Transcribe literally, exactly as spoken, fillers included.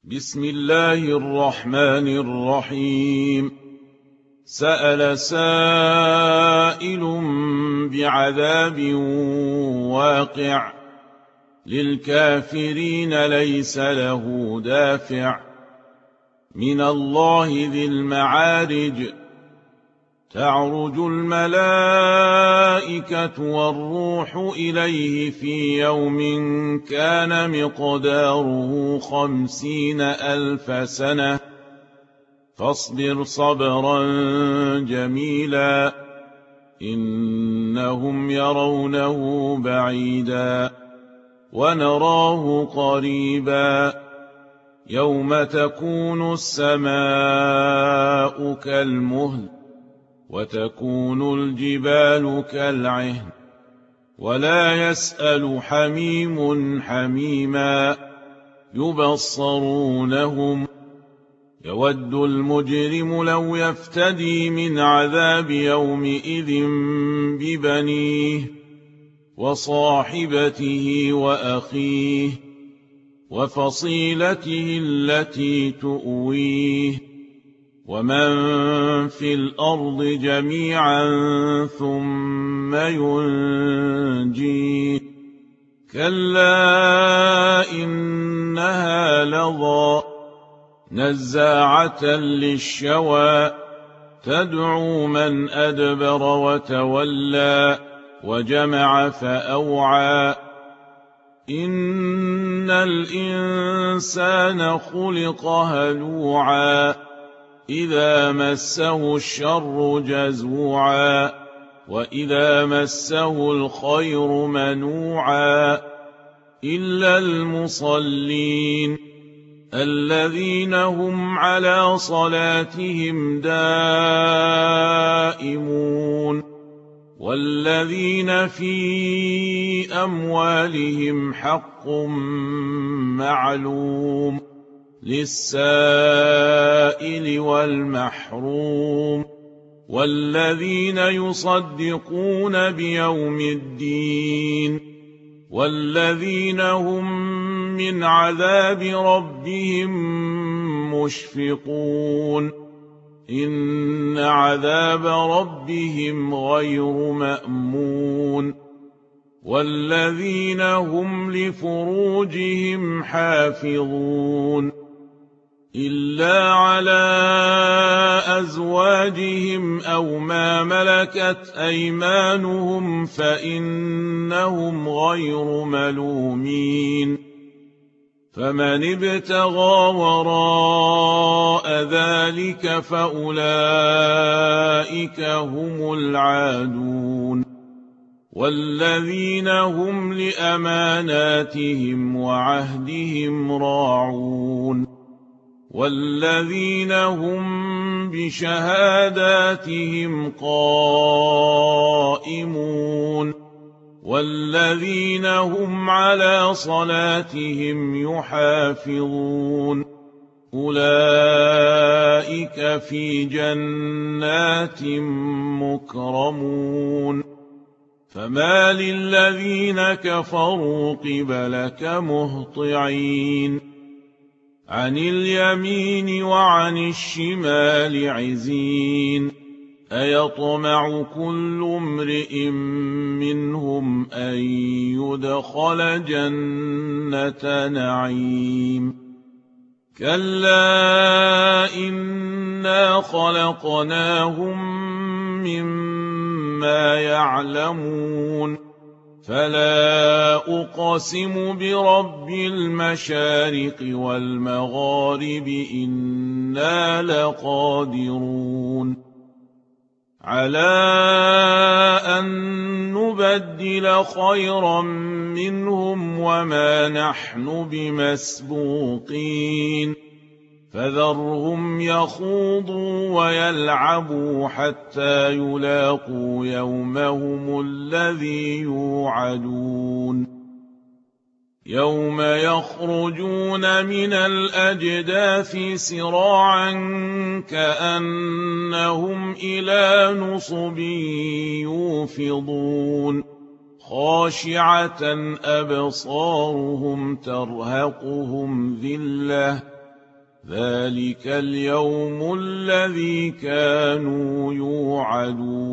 بسم الله الرحمن الرحيم. سأل سائل بعذاب واقع للكافرين ليس له دافع من الله ذي المعارج. تعرج الملائكة والروح إليه في يوم كان مقداره خمسين ألف سنة فاصبر صبرا جميلا إنهم يرونه بعيدا ونراه قريبا يوم تكون السماء كالمهل وتكون الجبال كالعهن ولا يسأل حميم حميما يبصرونهم يود المجرم لو يفتدي من عذاب يومئذ ببنيه وصاحبته وأخيه وفصيلته التي تؤويه ومن في الأرض جميعا ثم ينجيه كلا إنها لظى نزاعة للشوى تدعو من أدبر وتولى وجمع فأوعى إن الإنسان خلق هلوعا إذا مسه الشر جزوعا وإذا مسه الخير منوعا إلا المصلين الذين هم على صلاتهم دائمون والذين في أموالهم حق معلوم للسائل والمحروم والذين يصدقون بيوم الدين والذين هم من عذاب ربهم مشفقون إن عذاب ربهم غير مأمون والذين هم لفروجهم حافظون إلا على أزواجهم أو ما ملكت أيمانهم فإنهم غير ملومين فمن ابتغى وراء ذلك فأولئك هم العادون والذين هم لأماناتهم وعهدهم راعون والذين هم بشهاداتهم قائمون والذين هم على صلاتهم يحافظون أولئك في جنات مكرمون فما للذين كفروا قبلك مهطعين عن اليمين وعن الشمال عزين أيطمع كل امرئ منهم أن يدخل جنة نعيم كلا إنا خلقناهم مما يعلمون فلا أقسم برب المشارق والمغارب إنا لقادرون على أن نبدل خيرا منهم وما نحن بمسبوقين فذرهم يخوضوا ويلعبوا حتى يلاقوا يومهم الذي يوعدون يوم يخرجون من الأجداث سراعا كأنهم إلى نصب يوفضون خاشعة أبصارهم ترهقهم ذلة ذلك اليوم الذي كانوا يوعدون